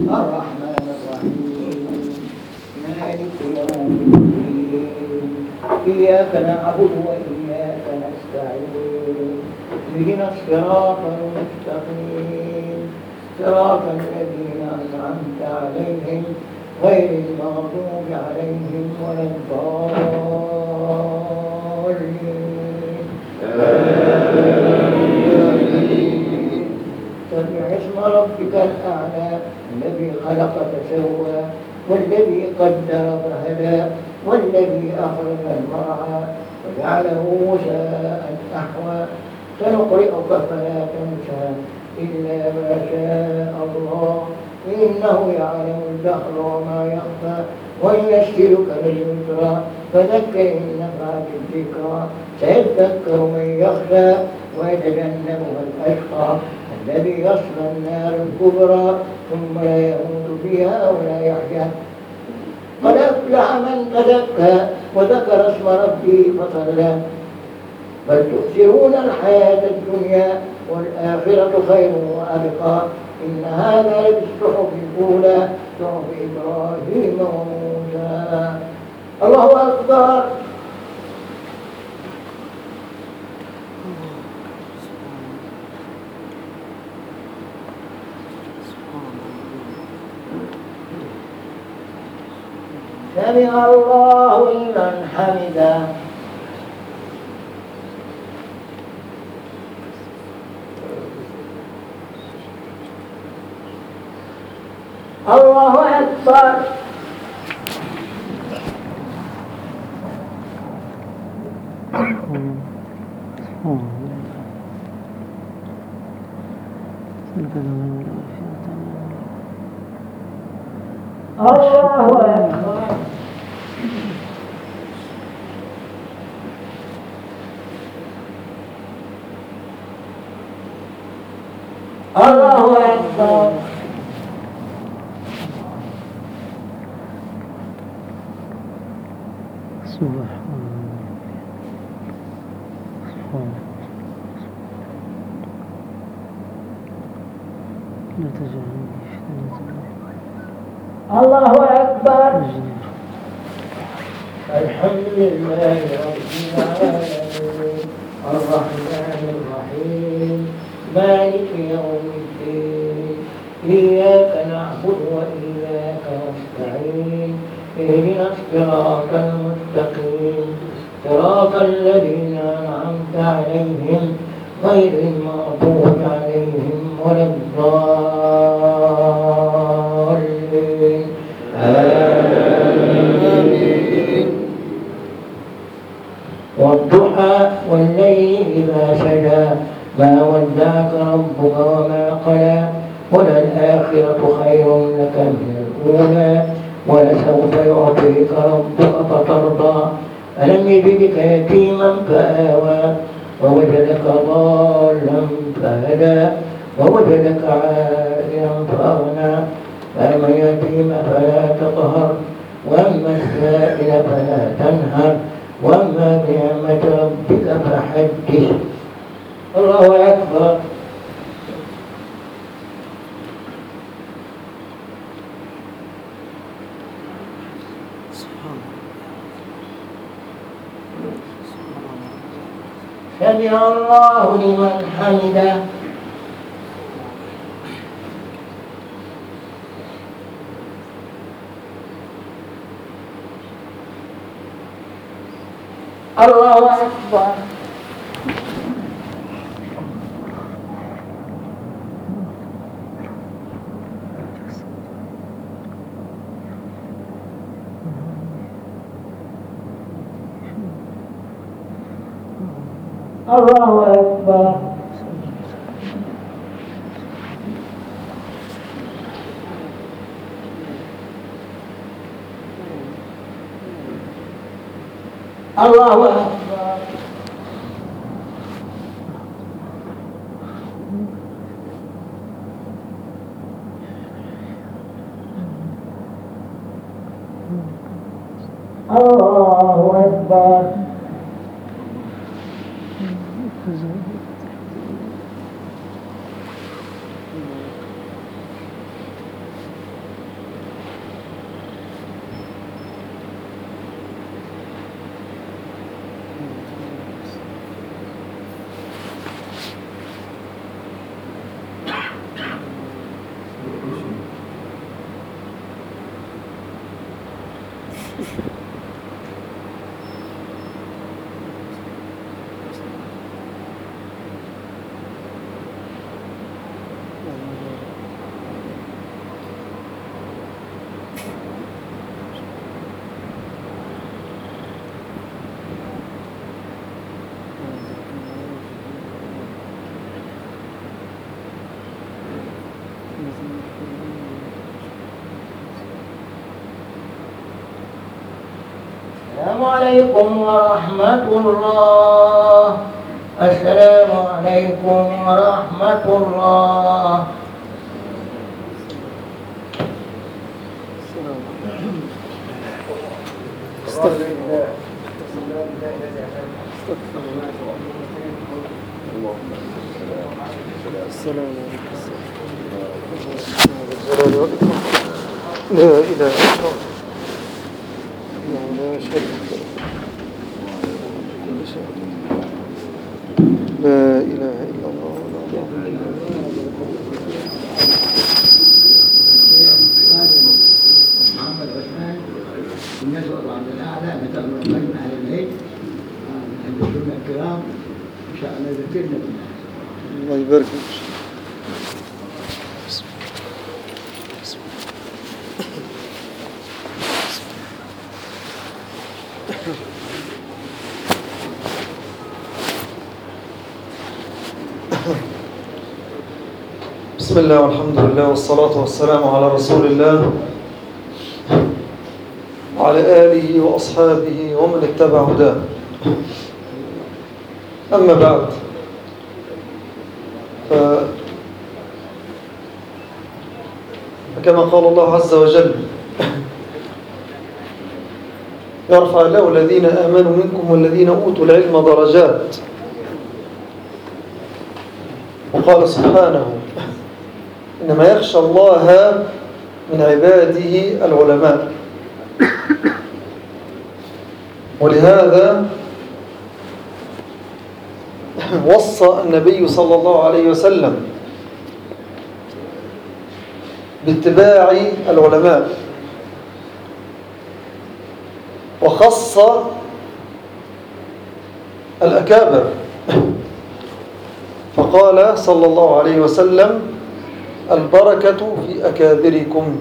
الرحمن الرحيم مالك يوم الدين إياك نعبد وإياك نستعين اهدنا الصراط المستقيم صراط الذين أنعمت عليهم غير المغضوب عليهم ولا الضالين سبح اسم ربك الأعلى الذي خلق فسوى والذي قدر فهدى والذي أخرج المرعى وجعله غثاء أحوى سنقرئك فلا تنسى إلا ما شاء الله إنه يعلم الجهر وما يخفى وييسرك لليسرى فذكر إن نفعت الذكرى سيذكر من يخشى ويتجنبها الأشقى الذي يصلى النار الكبرى ثم لا يموت فيها ولا يحيا قد أفلح من تزكى وذكر اسم ربه فصلى بل تؤثرون الحياة الدنيا والآخرة خير وأبقى إن هذا للصحف الأولى صحف إبراهيم وموسى الله أكبر. سمع الله لمن حمده. الله أكبر. الله أكبر. الله أكبر. الله أكبر. الحمد لله رب العالمين الرحمن الرحيم مالك يوم الدين إياك نعبد وإياك نستعين اهدنا الصراط المستقيم صراط الذين أنعمت عليهم غير المغضوب عليهم ولا الضالين آمين. والضحى والليل إذا سجى ما ودعك ربك وما قلى وللآخرة خير لك من الأولى ولسوف يعطيك ربك فترضى ألم يجدك يتيما فآوى ووجدك ضالا فهدى ووجدك عائلا فأغنى فأما اليتيم فلا تقهر وأما السائل فلا تنهر وأما بنعمة ربك فحدث. الله أكبر. سمع الله لمن حمده. الله أكبر. الله أكبر. الله أكبر. الله أكبر. السلام عليكم ورحمة الله. السلام عليكم ورحمة الله. السلام عليكم. لا إله إلا الله لا شريك له. لا إله إلا الله محمد عثمان بالنسبة لعبد الأعلى نتأمل مجمع أهل البيت عند السنة الكرام إن شاء الله يذكرنا بالناس. الله يبارك فيك. بسم الله والحمد لله والصلاة والسلام على رسول الله وعلى آله وأصحابه ومن اتبع هداه. أما بعد، فكما قال الله عز وجل: يرفع الله الذين آمنوا منكم والذين أوتوا العلم درجات. وقال سبحانه: إنما يخشى الله من عباده العلماء. ولهذا وصى النبي صلى الله عليه وسلم باتباع العلماء، وخص الأكابر، فقال صلى الله عليه وسلم: البركة في أكابركم.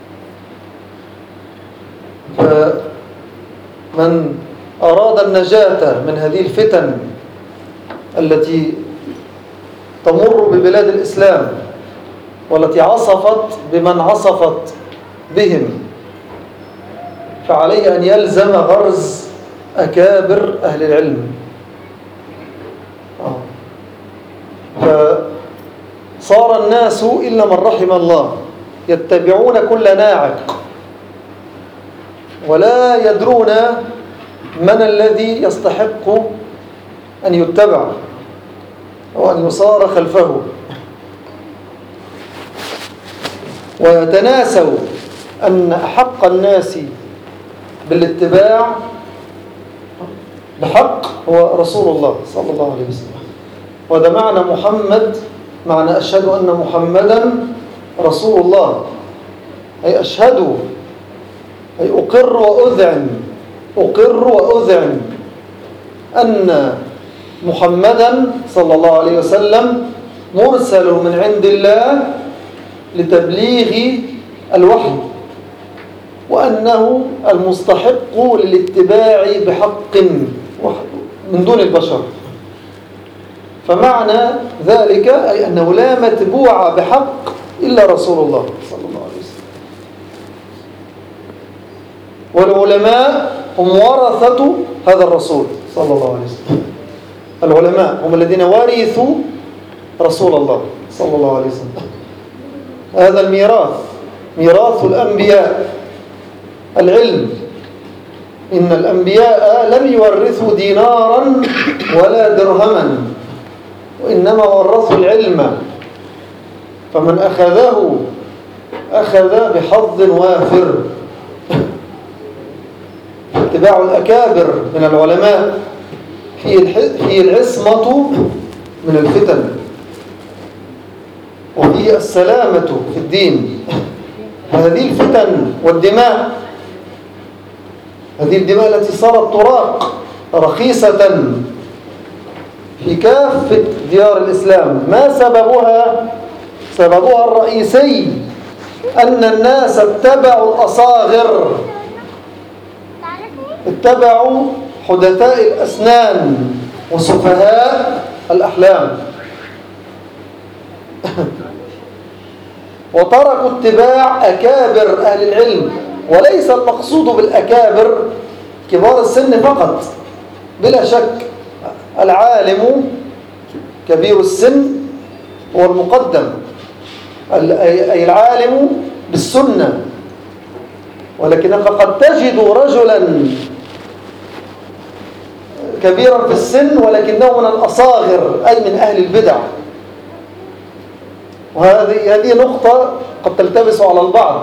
فمن أراد النجاة من هذه الفتن التي تمر ببلاد الإسلام والتي عصفت بمن عصفت بهم، فعليه أن يلزم غرز أكابر أهل العلم. فصار الناس إلا من رحم الله يتبعون كل ناعق، ولا يدرون من الذي يستحق أن يتبع أو أن يصار خلفه، ويتناسوا أن أحق الناس بالاتباع بحق هو رسول الله صلى الله عليه وسلم. وهذا معنى محمد، معنى أشهد أن محمدا رسول الله، أي أشهد، أي أقر وأذعن أن محمدا صلى الله عليه وسلم مرسل من عند الله لتبليغ الوحي، وأنه المستحق للاتباع بحق من دون البشر. فمعنى ذلك أي أنه لا متبوع بحق إلا رسول الله صلى الله عليه وسلم. والعلماء هم ورثة هذا الرسول صلى الله عليه وسلم. العلماء هم الذين ورثوا رسول الله صلى الله عليه وسلم. هذا الميراث ميراث الأنبياء، العلم. إن الأنبياء لم يورثوا دينارا ولا درهما، وإنما ورثوا العلم، فمن أخذه أخذ بحظ وافر. اتباع الأكابر من العلماء فيه العصمة من الفتن، وفيه السلامة في الدين. هذه الفتن والدماء هذه الدماء التي صارت تراق رخيصة في كافة ديار الإسلام، ما سببها؟ سببها الرئيسي أن الناس اتبعوا الأصاغر، اتبعوا حدثاء الأسنان وسفهاء الأحلام، وتركوا اتباع أكابر أهل العلم. وليس المقصود بالأكابر كبار السن فقط، بلا شك العالم كبير السن هو المقدم، أي العالم بالسنة، ولكنك قد تجد رجلا كبيرا في السن ولكنه من الأصاغر، أي من أهل البدع. وهذه نقطة قد تلتبس على البعض.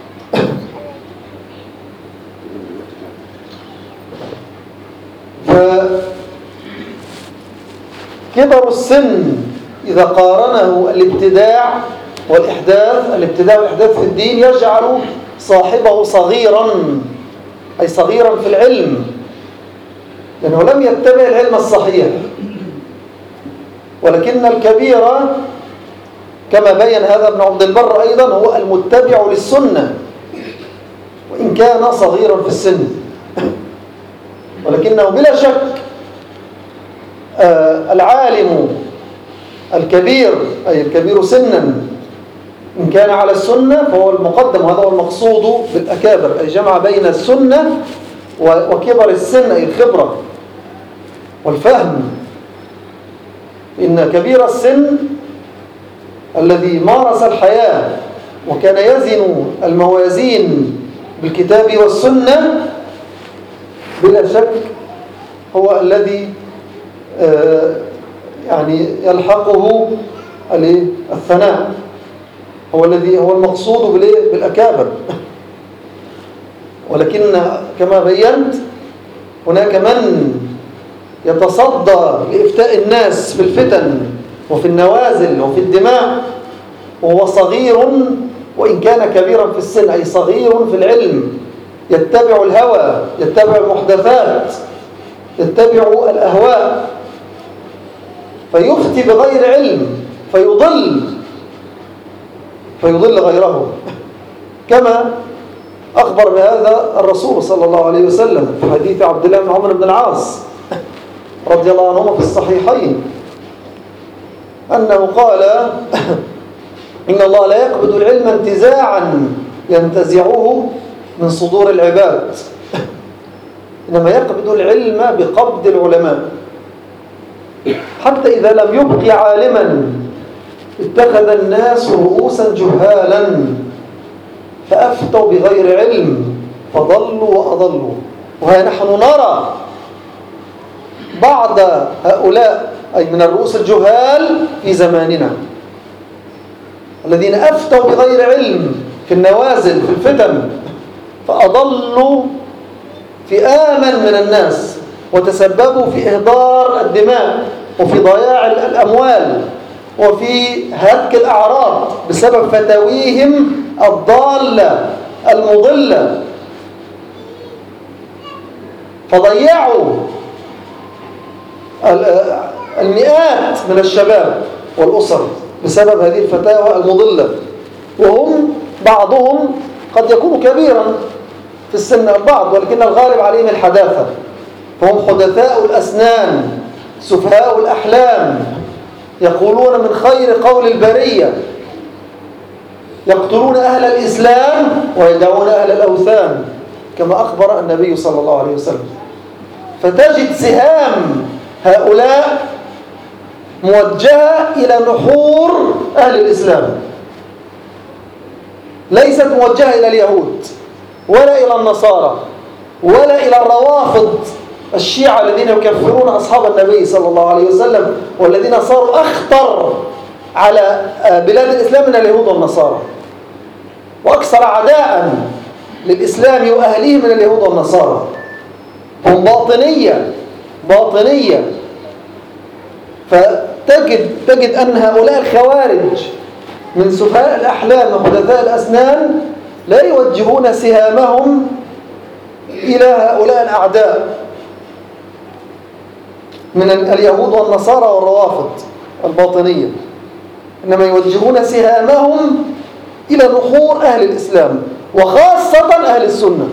فكبر السن إذا قارنه الابتداع والإحداث في الدين يجعل صاحبه صغيرا، أي صغيرا في العلم، لأنه لم يتبع العلم الصحيح. ولكن الكبير كما بين هذا ابن عبد البر أيضا هو المتبع للسنة وإن كان صغيرا في السن، ولكنه بلا شك العالم الكبير، أي الكبير سنا إن كان على السنة فهو المقدم، وهذا هو المقصود بالأكابر، أي جمع بين السنة وكبر السن، أي الخبرة والفهم. إن كبير السن الذي مارس الحياة وكان يزن الموازين بالكتاب والسنة بلا شك هو الذي يعني يلحقه الثناء، هو الذي هو المقصود بالأكابر. ولكن كما بينت هناك من يتصدى لإفتاء الناس في الفتن وفي النوازل وفي الدماء وهو صغير وإن كان كبيرا في السن، أي صغير في العلم، يتبع الهوى، يتبع المحدثات، يتبع الأهواء، فيفتي بغير علم فيضل غيره، كما أخبر بهذا الرسول صلى الله عليه وسلم في حديث عبد الله بن عمرو بن العاص رضي الله عنهما في الصحيحين أنه قال إن الله لا يقبض العلم انتزاعا ينتزعه من صدور العباد، إنما يقبض العلم بقبض العلماء، حتى إذا لم يبق عالما اتخذ الناس رؤوسا جهالا فأفتوا بغير علم فضلوا وأضلوا. وها نحن نرى بعض هؤلاء أي من الرؤوس الجهال في زماننا الذين أفتوا بغير علم في النوازل في الفتن فأضلوا فئاما من الناس وتسببوا في إهدار الدماء وفي ضياع الأموال وفي هتك الأعراض بسبب فتاويهم الضالة المضلة، فضيعوا المئات من الشباب والأسر بسبب هذه الفتاوى المضلة. وهم بعضهم قد يكون كبيرا في السن البعض، ولكن الغالب عليهم الحداثة، فهم حدثاء الأسنان سفهاء الأحلام، يقولون من خير قول البرية، يقتلون أهل الإسلام ويدعون أهل الأوثان كما أخبر النبي صلى الله عليه وسلم. فتجد سهام هؤلاء موجهة إلى نحور أهل الإسلام، ليست موجهة إلى اليهود ولا إلى النصارى ولا إلى الروافض الشيعة الذين يكفرون أصحاب النبي صلى الله عليه وسلم والذين صاروا أخطر على بلاد الإسلام من اليهود والنصارى، وأكثر عداء للإسلام وأهليه من اليهود والنصارى. هم باطنية. فتجد أن هؤلاء الخوارج من سفهاء الأحلام وحدثاء الأسنان لا يوجهون سهامهم إلى هؤلاء الأعداء من اليهود والنصارى والروافض الباطنية، إنما يوجهون سهامهم إلى نحور أهل الإسلام وخاصة أهل السنة،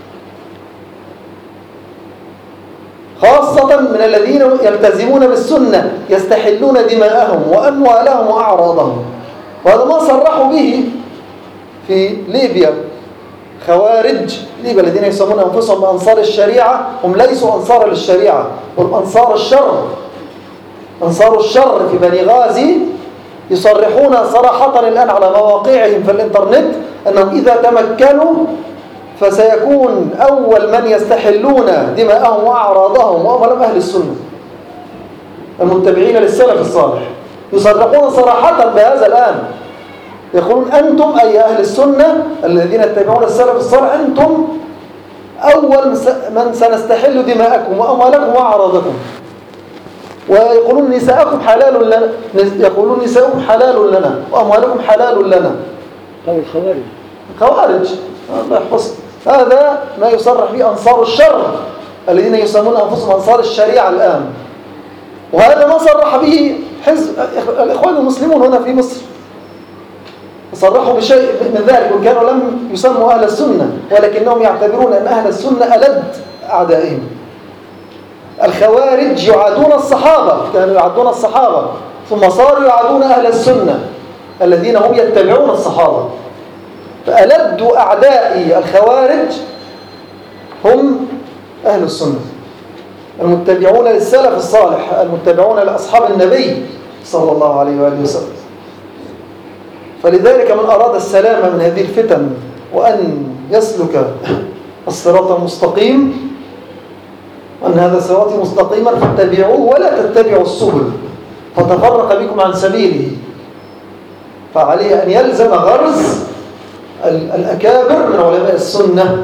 خاصة من الذين يلتزمون بالسنة يستحلون دماءهم وأموالهم وأعراضهم. وهذا ما صرحوا به في ليبيا. خوارج ليبيا الذين يسمون أنفسهم بأنصار الشريعة هم ليسوا أنصار للشريعة، هم أنصار الشر. أنصار الشر في بني غازي يصرحون صراحة الآن على مواقعهم في الإنترنت أنهم إذا تمكنوا فسيكون أول من يستحلون دماءهم وأعراضهم وأموالهم أهل السنة المتبعين للسلف الصالح. يصرحون صراحة بهذا الآن، يقولون أنتم أي أهل السنة الذين يتبعون السلف الصالح أنتم أول من سنستحل دماءكم وأموالكم وأعراضكم. ويقولون نساءكم حلال لنا، يقولون نساءكم حلال لنا وأموالكم حلال لنا. قول خوارج الله يحفظ. هذا ما يصرح به أنصار الشر الذين يسمون أنفسهم أنصار الشريعة الآن. وهذا ما صرح به حزب الإخوان المسلمون هنا في مصر، صرحوا بشيء من ذلك، وكانوا لم يسموا أهل السنة ولكنهم يعتبرون أن أهل السنة ألد أعدائهم. الخوارج يعادون الصحابة، كانوا يعادون الصحابة ثم صاروا يعادون أهل السنة الذين هم يتبعون الصحابة. فألد أعداء الخوارج هم أهل السنة المتبعون للسلف الصالح، المتبعون لأصحاب النبي صلى الله عليه وآله وسلم. فلذلك من أراد السلامة من هذه الفتن وأن يسلك الصراط المستقيم، وأن هذا صراطي مستقيما فاتبعوه ولا تتبعوا السبل فتفرق بكم عن سبيله. فعليه أن يلزم غرز الأكابر من علماء السنة.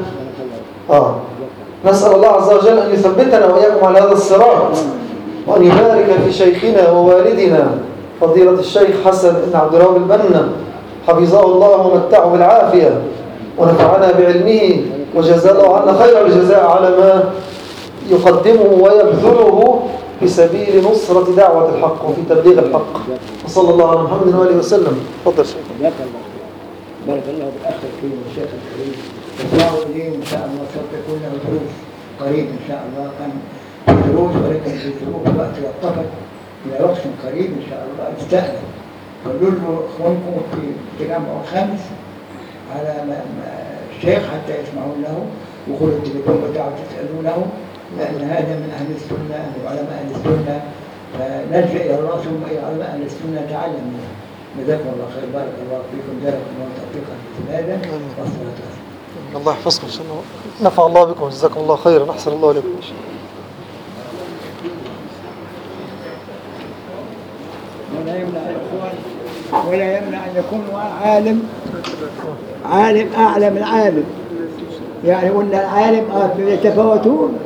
نسأل الله عز وجل أن يثبتنا وإياكم على هذا الصراط، وأن يبارك في شيخنا ووالدنا فضيلة الشيخ حسن بن عبد الوهاب البنا حفظه الله ومتعه بالعافية، ونفعنا بعلمه وجزاه عنا خير الجزاء على ما يقدمه ويبذله في سبيل نصرة دعوة الحق وفي تبليغ الحق. وصلى الله على محمد وآله وسلم. تفضل شيخ. بارك الله بالأخ الكريم والشيخ الكريم. الله إليه إن شاء الله سوف يكون له دروس قريب إن شاء الله، كان دروس ولكن في ظروف الوقت وقفت إلى وقت قريب إن شاء الله استأذن. قالوا له إخوانكم في التجمع الخامس على الشيخ حتى يسمعون له، وخذوا التليفون بتاعه تسألونه، لأن هذا من أهل السنة وعلماء أهل السنة، فنلجأ إلى الله ثم إلى علماء أهل السنة نتعلم منهم. جزاكم الله خير، بارك الله فيكم، جزاكم الله توفيقا في هذا والصلاة والسلام. الله يحفظكم إن شاء الله، نفع الله بكم، جزاكم الله خيرا، أحسن الله إليكم إن شاء الله. ولا يمنع أن يكون عالم أعلى من عالم. يعني قلنا العالم يتفاوتون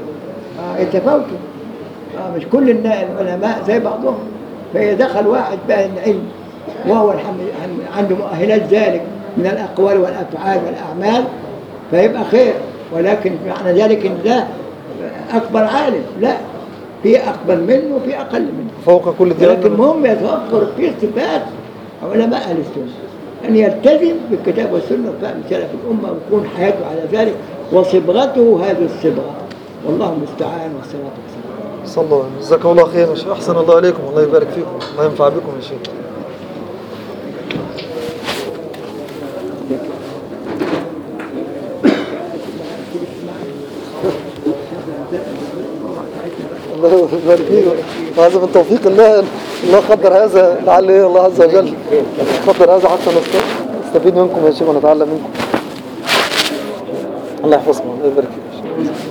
مش كل العلماء زي بعضهم. فإذا دخل واحد بأهل العلم وهو عنده مؤهلات ذلك من الأقوال والأفعال والأعمال فيبقى خير، ولكن معنى ذلك إن ده أكبر عالم، لا، في أقبل منه وفي أقل منه فوق كل ذي، لكن المهم يتوفر في صفات علماء أهل السنة، أن يلتزم بالكتاب والسنة وفهم سلف الأمة ويكون حياته على ذلك وصبغته هذه الصبغة، والله المستعان والصلاة والسلام. صلى الله عليه وسلم. جزاكم الله خير يا شيخ، أحسن الله عليكم، الله يبارك فيكم، الله ينفع بكم يا شيخ. الله يبارك فيكم، وهذا من توفيق الله، الله قدر هذا لعل الله عز وجل قدر هذا حتى نستفيد منكم يا شيخ ونتعلم منكم. الله يحفظكم، الله يبارك فيكم.